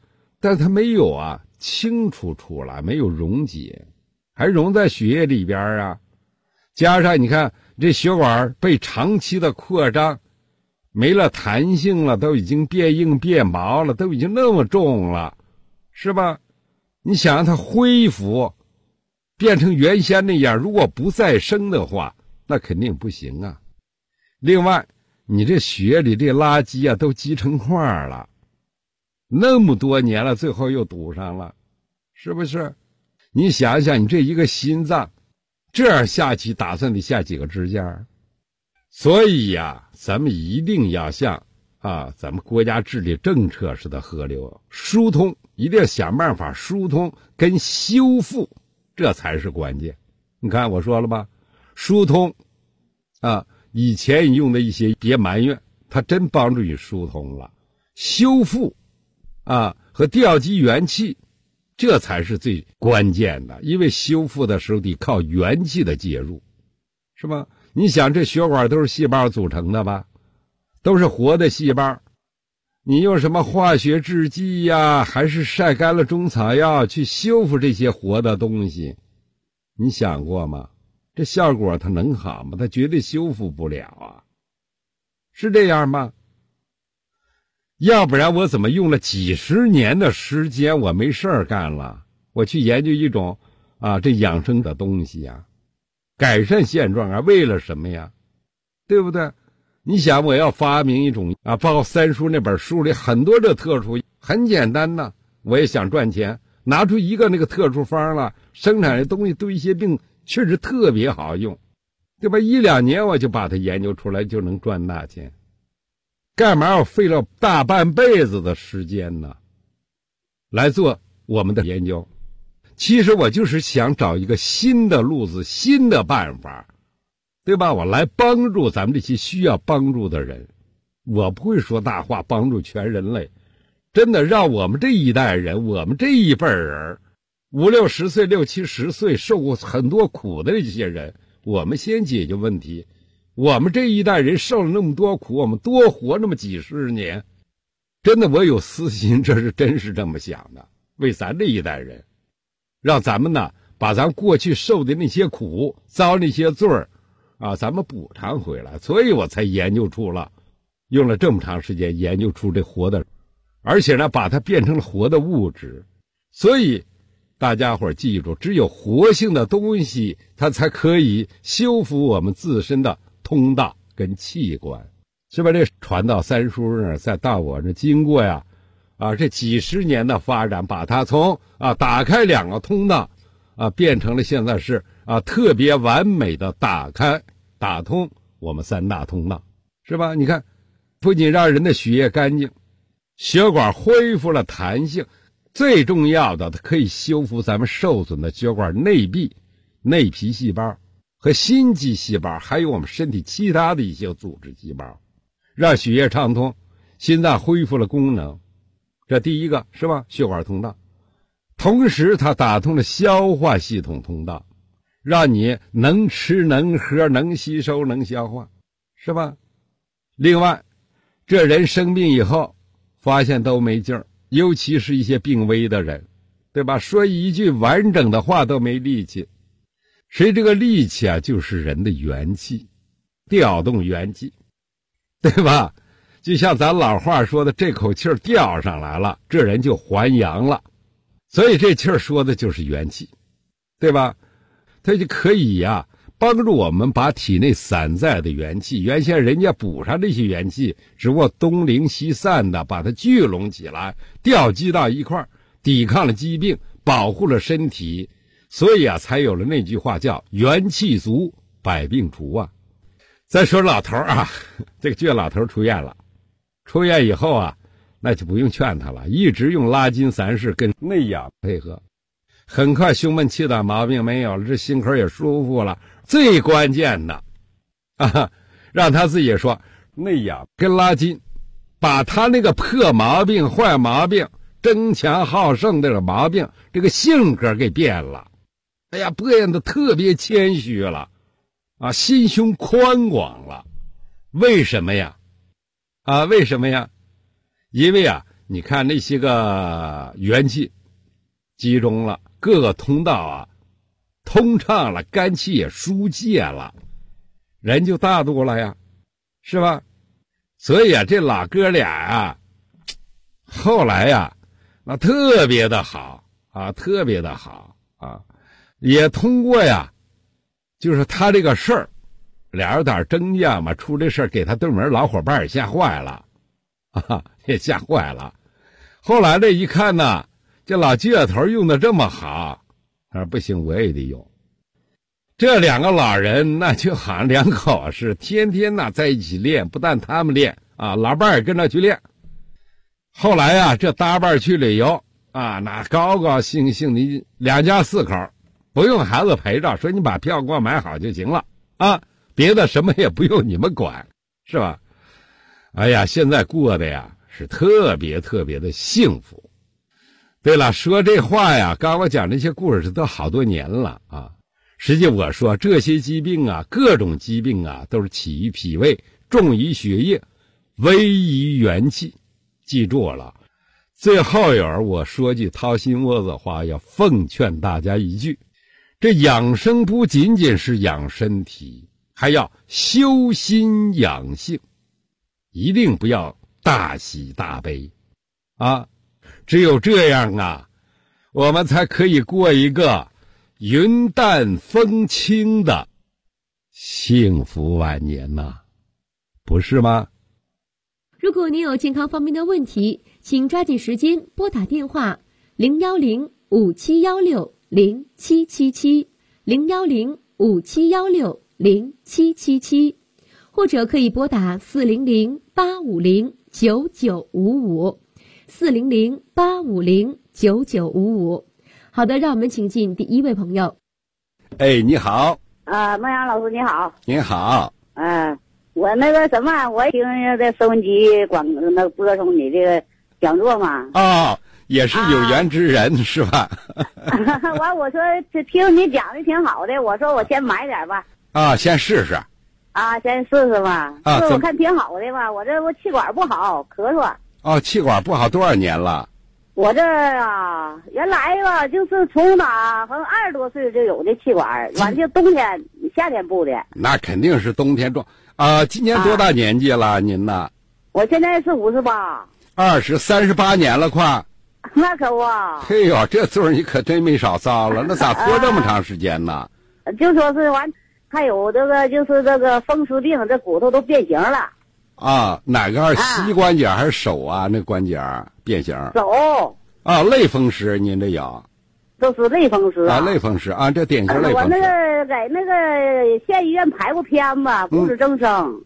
但它没有清除出来，没有溶解，还溶在血液里边啊。加上你看这血管被长期的扩张，没了弹性了，都已经变硬变薄了，都已经那么重了，是吧？你想让它恢复变成原先那样，如果不再生的话，那肯定不行啊。另外你这血里这垃圾都积成块了，那么多年了，最后又堵上了，是不是？你想想，你这一个心脏这样下去，打算得下几个支架？所以咱们一定要像咱们国家治理政策似的河流疏通，一定要想办法疏通跟修复，这才是关键。你看我说了吧，疏通以前你用的一些别埋怨，它真帮助你疏通了。修复和调集元气，这才是最关键的，因为修复的时候得靠元气的介入，是吧？你想这血管都是细胞组成的吧，都是活的细胞，你用什么化学制剂还是晒干了中草药去修复这些活的东西，你想过吗？这效果它能好吗？它绝对修复不了是这样吗？要不然我怎么用了几十年的时间，我没事儿干了，我去研究一种这养生的东西改善现状为了什么呀？对不对？你想我要发明一种包括三叔那本书里很多这特殊，很简单的，我也想赚钱，拿出一个那个特殊方了，生产的东西对一些病确实特别好用，对吧？1-2年我就把它研究出来，就能赚大钱。干嘛我费了大半辈子的时间呢来做我们的研究？其实我就是想找一个新的路子，新的办法，对吧？我来帮助咱们这些需要帮助的人。我不会说大话，帮助全人类，真的让我们这一代人，我们这一辈人，50-60岁、60-70岁受过很多苦的这些人，我们先解决问题。我们这一代人受了那么多苦，我们多活那么几十年，真的我有私心，这是真是这么想的，为咱这一代人，让咱们呢把咱过去受的那些苦、遭那些罪咱们补偿回来。所以我才研究出了，用了这么长时间研究出这活的，而且呢把它变成了活的物质。所以大家伙记住，只有活性的东西，它才可以修复我们自身的通道跟器官，是吧？这传到三叔那儿，再到我这，经过这几十年的发展，把它从打开2个通道变成了现在是特别完美的打开打通我们3大通道，是吧？你看，不仅让人的血液干净，血管恢复了弹性，最重要的它可以修复咱们受损的血管内壁、内皮细胞和心肌细胞，还有我们身体其他的一些组织细胞，让血液畅通，心脏恢复了功能。这第一个，是吧？血管通道。同时它打通了消化系统通道，让你能吃能喝能吸收能消化，是吧？另外，这人生病以后发现都没劲儿，尤其是一些病危的人，对吧？说一句完整的话都没力气。谁这个力气就是人的元气，调动元气，对吧？就像咱老话说的，这口气儿调上来了，这人就还阳了。所以这气儿说的就是元气，对吧？它就可以帮助我们把体内散在的元气，原先人家补上这些元气，只不过东零西散的把它聚拢起来，调集到一块儿，抵抗了疾病，保护了身体。所以才有了那句话叫元气足，百病除再说老头这个倔老头出院了，出院以后那就不用劝他了，一直用拉筋散式跟内养配合，很快胸闷气短毛病没有了，这心口也舒服了。最关键的让他自己说，内养跟拉筋把他那个破毛病、坏毛病、争强好胜这个毛病，这个性格给变了。变得特别谦虚了心胸宽广了。为什么呀？为什么呀？因为你看那些个元气集中了，各个通道啊通畅了，肝气也疏解了，人就大度了呀，是吧？所以啊，这老哥俩啊，后来呀，那特别的好啊，特别的好啊，也通过呀，就是他这个事儿，俩人点争架嘛，出这事儿给他对门老伙伴也吓坏了，啊，也吓坏了。后来这一看呢，这老倔头用的这么好，他说不行，我也得用。这两个老人那就好像两口是天天呢在一起练，不但他们练啊，老伴儿也跟着去练。后来啊，这搭伴去旅游啊，那高高兴兴的两家四口，不用孩子陪着，说你把票给我买好就行了啊，别的什么也不用你们管，是吧？哎呀，现在过的呀是特别特别的幸福。对了，说这话呀，刚我讲这些故事都好多年了啊。实际我说这些疾病啊，各种疾病啊，都是起于脾胃，重于血液，危于元气。记住了，最后我说句掏心窝子话，要奉劝大家一句，这养生不仅仅是养身体，还要修心养性，一定不要大喜大悲啊！只有这样啊，我们才可以过一个云淡风轻的幸福晚年呐，不是吗？ 如果您有健康方面的问题，请抓紧时间拨打电话010-5716-0777 010-5716-0777，或者可以拨打400-850-9955 400-850-9955。好的，让我们请进第一位朋友。 哎，你好。 孟阳老师你好。 你好。 我那个什么，我听在收音机那播送你这个讲座嘛。 哦，也是有缘之人，是吧？ 我说听你讲的挺好的，我说我先买点吧。 啊，先试试。 啊，先试试吧。 啊， 我看挺好的吧，我气管不好，咳嗽。 哦，气管不好多少年了？ 我这啊，原来吧，就是从哪好像20多岁就有的气管，完就冬天、夏天不的。那肯定是冬天重啊！今年多大年纪了，您呢？ 我现在是58。 38年了，快。 那可不。 嘿呦，这岁你可真没少遭了，那咋拖这么长时间呢？ 就说是完，还有这个就是这个风湿病，这骨头都变形了。 啊，哪个膝关节还是手啊？那关节变形。 手。 啊，类风湿，您这有。 都是类风湿啊，类风湿啊，这典型类风湿。 我那个在那个县医院排过片子，骨质增生。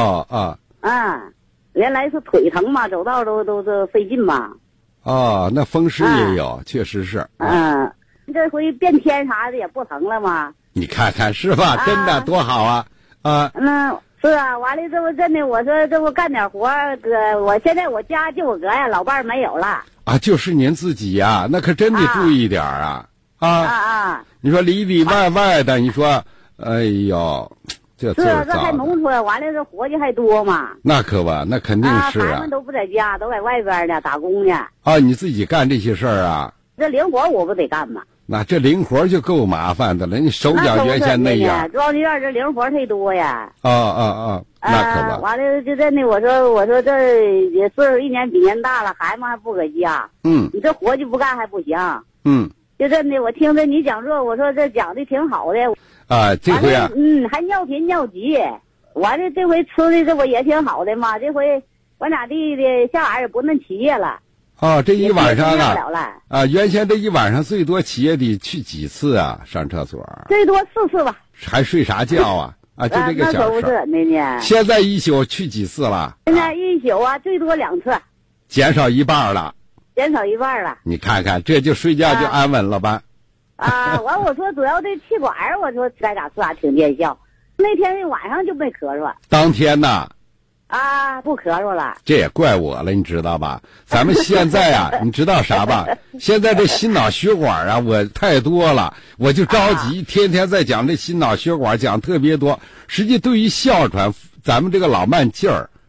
原来是腿疼嘛，走道都是费劲嘛。 哦，那风湿也有，确实是。 这回变天啥的也不疼了嘛。 你看看是吧？真的多好啊！ 是啊，完了这不真的，我说这不干点活哥，我现在我家就我哥呀，老伴没有了。 啊，就是您自己呀，那可真得注意点啊！你说里里外外的，你说，哎呦，这还农村，完了这活计还多嘛？ 那可不，那肯定是啊。 孩子们都不在家，都在外边呢，打工呢。 啊，你自己干这些事儿啊？ 这零活我不得干吗？ 那这零活就够麻烦的了，你手脚原先那样。 庄稼院这零活忒多呀。 那可不。 完了就真的，我说这也岁数一年比年大了，孩子还不搁家。你这活计不干还不行。就真的，我听着你讲座，我说这讲的挺好的。 这回啊。 还尿频尿急，完了这回吃的这不也挺好的嘛？这回我俩弟弟下晚也不能起夜了。 这一晚上啊，原先这一晚上最多起夜得去几次啊？上厕所？ 最多4次吧。 还睡啥觉啊？就这个小事儿。 呢。 现在一宿去几次了？ 现在一宿啊，最多2次。 减少一半了。你看看，这就睡觉就安稳了吧？ 我说主要这气管，我说该咋吃咋挺见效。那天晚上就没咳嗽。 当天呢？ 不咳嗽了。 这也怪我了，你知道吧？咱们现在啊，你知道啥吧？现在这心脑血管啊，我太多了，我就着急，天天在讲这心脑血管，讲特别多。实际对于哮喘，咱们这个老慢劲儿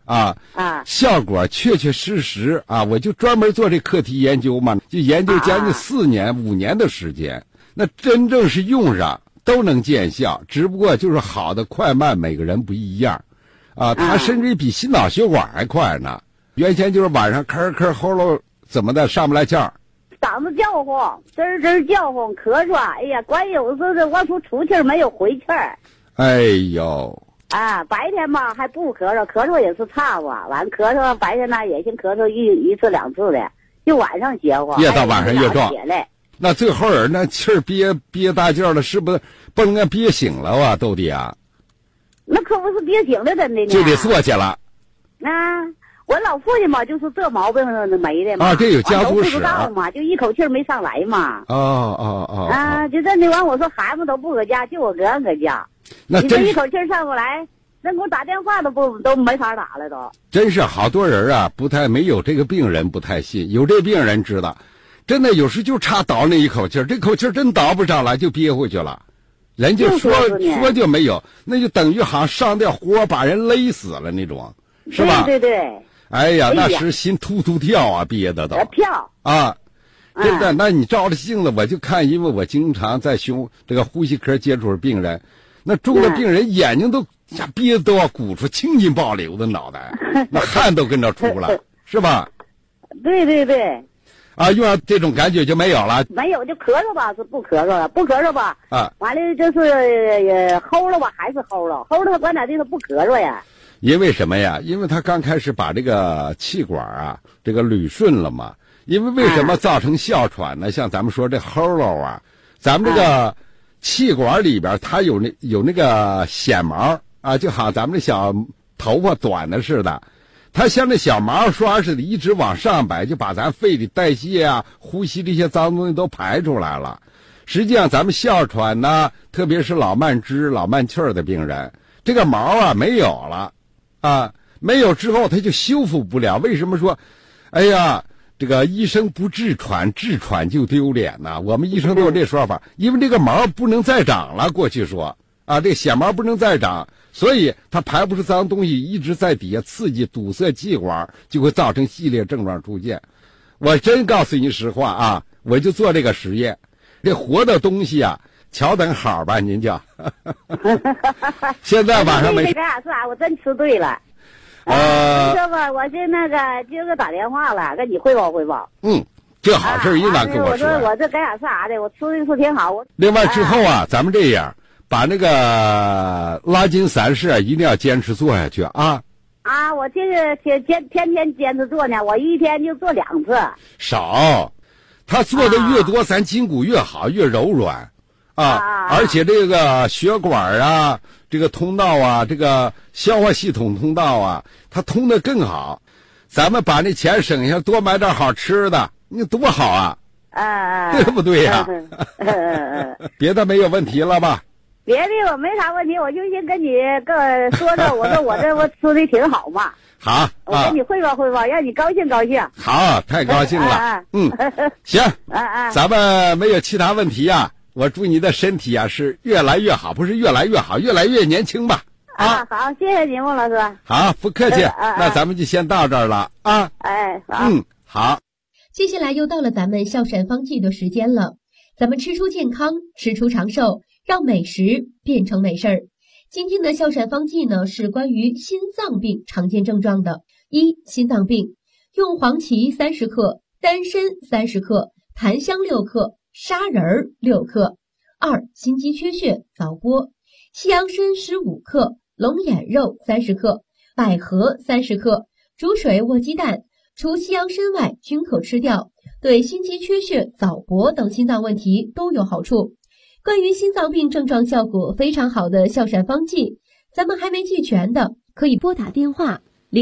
效果确确实实啊，我就专门做这课题研究嘛，就研究将近4年、5年的时间，那真正是用上都能见效，只不过就是好的快慢每个人不一样，它甚至比心脑血管还快呢。原先就是晚上咳喉咙怎么的上不来气儿， 嗓子叫唤，吱叫唤，咳嗽，哎呀，关有时候往出气儿没有回气儿。 哎呦。 白天嘛还不咳嗽，咳嗽也是差吧，完咳嗽白天呢也先咳嗽一次2次的，就晚上邪乎， 越到晚上越壮。那最后人那气儿憋大劲儿了，是不是不能憋醒了啊，豆弟啊？ 那可不是憋醒了，真的呢。 就得坐下了。 我老父亲嘛，就是这毛病没的嘛。 这有家族史。 不知道嘛，就一口气儿没上来嘛。就真的完，我说孩子都不搁家，就我个人搁家。 那你这一口气儿上过来，那给我打电话都没法打了都。 真是好多人啊，没有这个病人不太信，有这病人知道，真的有时就差倒那一口气儿，这口气儿真倒不上来就憋回去了，人就说就没有，那就等于好像上吊活把人勒死了那种，是吧？ 对。 哎呀，那时心突突跳啊，憋的都跳啊。真的，那你照着镜子，我就看，因为我经常在这个呼吸科接触病人。那重的病人眼睛都憋都要鼓出青筋暴流的脑袋，那汗都跟着出了，是吧？ 对。 用上这种感觉就没有了。 没有，就咳嗽吧，是不咳嗽了，不咳嗽吧。完了就是齁了吧，还是齁了，齁了管咋地，他不咳嗽呀。 因为什么呀？因为他刚开始把这个气管这个捋顺了嘛。因为什么造成哮喘呢？像咱们说这齁了咱们这个气管里边它有那个纤毛就好像咱们这小头发短的似的，它像那小毛刷似的，一直往上摆，就把咱肺里代谢呼吸这些脏东西都排出来了。实际上咱们哮喘呢，特别是老慢支、老慢气儿的病人，这个毛没有了没有之后它就修复不了。为什么说哎呀这个医生不治喘，治喘就丢脸呢？我们医生都有这说法，因为这个毛不能再长了。过去说这个显毛不能再长，所以它排不出脏东西，一直在底下刺激堵塞气管，就会造成系列症状出现。我真告诉你实话我就做这个实验，这活的东西瞧等好吧，您就现在晚上没是我真吃对了。这吧，我是那个今儿个打电话了，跟你汇报汇报。 这好事应当跟我说。 我说我这干啥的，我吃的是挺好。 另外之后咱们这样把那个拉筋3式一定要坚持做下去我这个天天坚持做呢，我一天就做2次。 少，他做的越多，咱筋骨越好，越柔软而且这个血管这个通道这个消化系统通道它通得更好。咱们把那钱省下，多买点好吃的，你多好对不对呀？别的没有问题了吧？ 别的我没啥问题，我就先跟你说说，我说我吃的挺好嘛。 好， 我跟你汇报汇报，让你高兴高兴。 好，太高兴了。行，咱们没有其他问题我祝你的身体是越来越好，不是越来越好，越来越年轻吧。 好，谢谢您，孟老师。 好，不客气。那咱们就先到这儿了好。好。 接下来又到了咱们孝善方剂的时间了，咱们吃出健康，吃出长寿，让美食变成美事儿。今天的孝善方剂呢，是关于心脏病常见症状的。1. 心脏病，用黄芪30克，丹参30克，檀香6克，砂仁6克。2. 心肌缺血早剥，西洋参15克，龙眼肉30克，百合30克，煮水卧鸡蛋，除西洋参外均可吃掉，对心肌缺血、早搏等心脏问题都有好处。关于心脏病症状效果非常好的孝善方剂，咱们还没记全的，可以拨打电话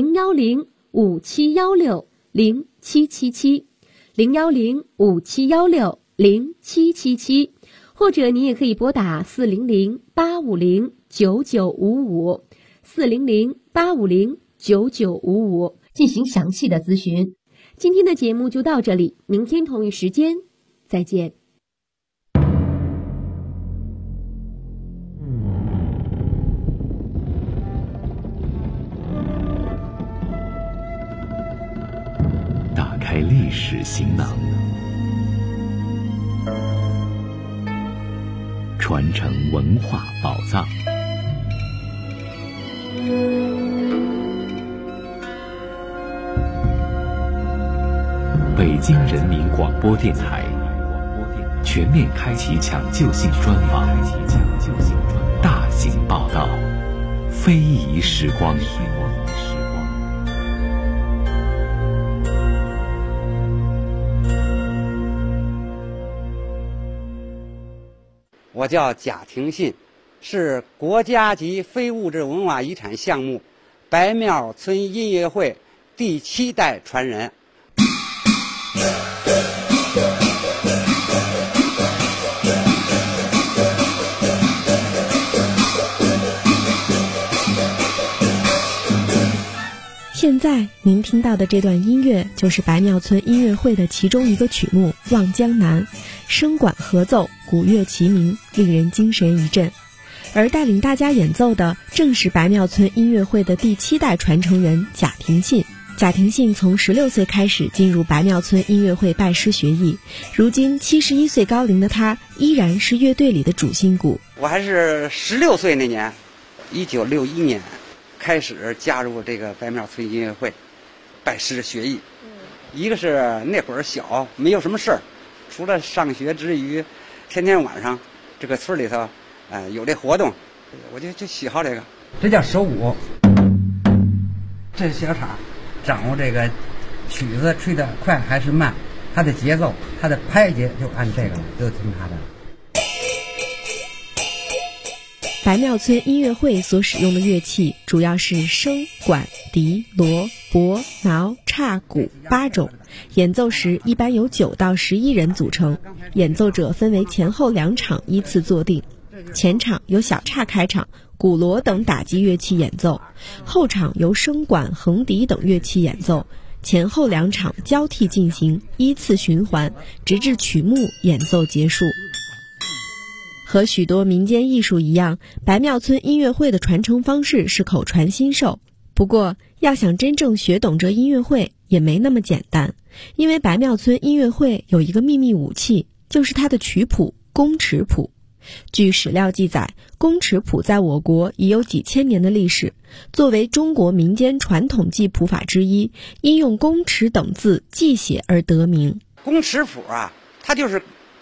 010-5716-0777 010-5716-0777，或者你也可以拨打400-850-9955 400-850-9955进行详细的咨询。今天的节目就到这里，明天同一时间再见。 开历史行囊，传承文化宝藏。北京人民广播电台全面开启抢救性专访，大型报道，非遗时光。 我叫贾廷信，是国家级非物质文化遗产项目白庙村音乐会第7代传人。 现在您听到的这段音乐就是白庙村音乐会的其中一个曲目《望江南》，声管合奏，鼓乐齐鸣，令人精神一振。而带领大家演奏的正是白庙村音乐会的第7代传承人贾廷信。贾廷信从16岁开始进入白庙村音乐会拜师学艺，如今71岁高龄的他依然是乐队里的主心骨。 我还是16岁那年，1961年开始加入这个白庙村音乐会，拜师学艺。一个是那会儿小，没有什么事儿，除了上学之余，天天晚上这个村里头，有这活动，我就喜好这个。这叫手鼓，这是小叉，掌握这个曲子吹得快还是慢，它的节奏，它的拍节就按这个，就听它的。 白庙村音乐会所使用的乐器主要是笙、管、笛、锣、钹、挠、叉、鼓8种，演奏时一般由9到11人组成，演奏者分为前后2场依次坐定，前场由小叉开场，鼓锣等打击乐器演奏，后场由笙管、横笛等乐器演奏，前后2场交替进行，依次循环，直至曲目演奏结束。和许多民间艺术一样，白庙村音乐会的传承方式是口传心授。不过，要想真正学懂这音乐会也没那么简单，因为白庙村音乐会有一个秘密武器，就是它的曲谱宫尺谱。据史料记载，宫尺谱在我国已有几千年的历史，作为中国民间传统记谱法之一，因用宫尺等字记写而得名。 宫尺谱啊，它就是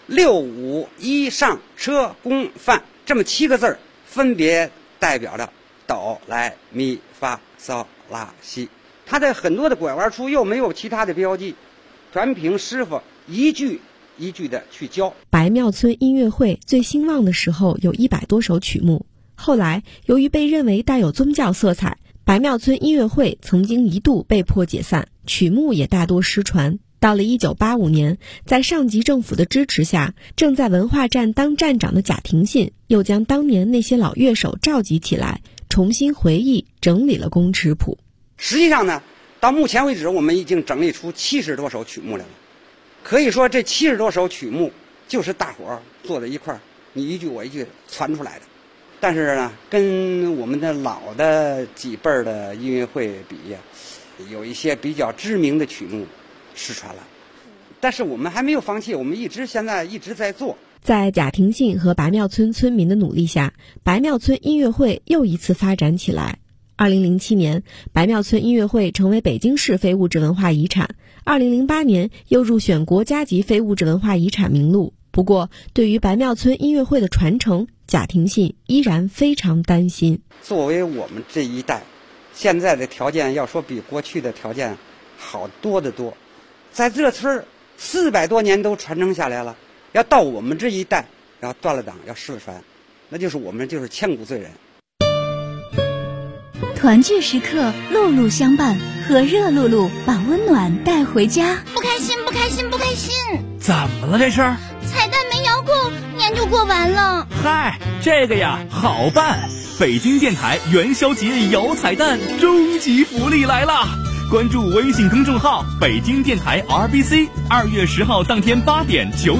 6、5、1上车宫范这么7个字，分别代表着哆来咪发嗦拉西。它的很多的拐弯处又没有其他的标记，全凭师傅一句一句的去教。 白庙村音乐会最兴旺的时候有100多首曲目，后来由于被认为带有宗教色彩，白庙村音乐会曾经一度被迫解散，曲目也大多失传。到了1985年，在上级政府的支持下，正在文化站当站长的贾廷信又将当年那些老乐手召集起来，重新回忆整理了宫尺谱。 实际上呢，到目前为止我们已经整理出70多首曲目来了。可以说这70多首曲目就是大伙儿坐在一块儿，你一句我一句传出来的。但是呢，跟我们的老的几辈儿的音乐会比呀，有一些比较知名的曲目失传了，但是我们还没有放弃，我们现在一直在做。 在贾廷信和白庙村村民的努力下，白庙村音乐会又一次发展起来。2007年，白庙村音乐会成为北京市非物质文化遗产，2008年又入选国家级非物质文化遗产名录。不过，对于白庙村音乐会的传承，贾廷信依然非常担心。 作为我们这一代，现在的条件要说比过去的条件好多得多。在这村400多年都传承下来了，要到我们这一代要断了档要失传，那就是我们就是千古罪人。 团聚时刻，路路相伴，和热露露把温暖带回家。 不开心，不开心，不开心！ 怎么了这是？ 彩蛋没摇够，年就过完了。 嗨，这个呀好办，北京电台元宵节摇彩蛋终极福利来了！关注微信公众号北京电台 RBC， 2月10号当天8点9。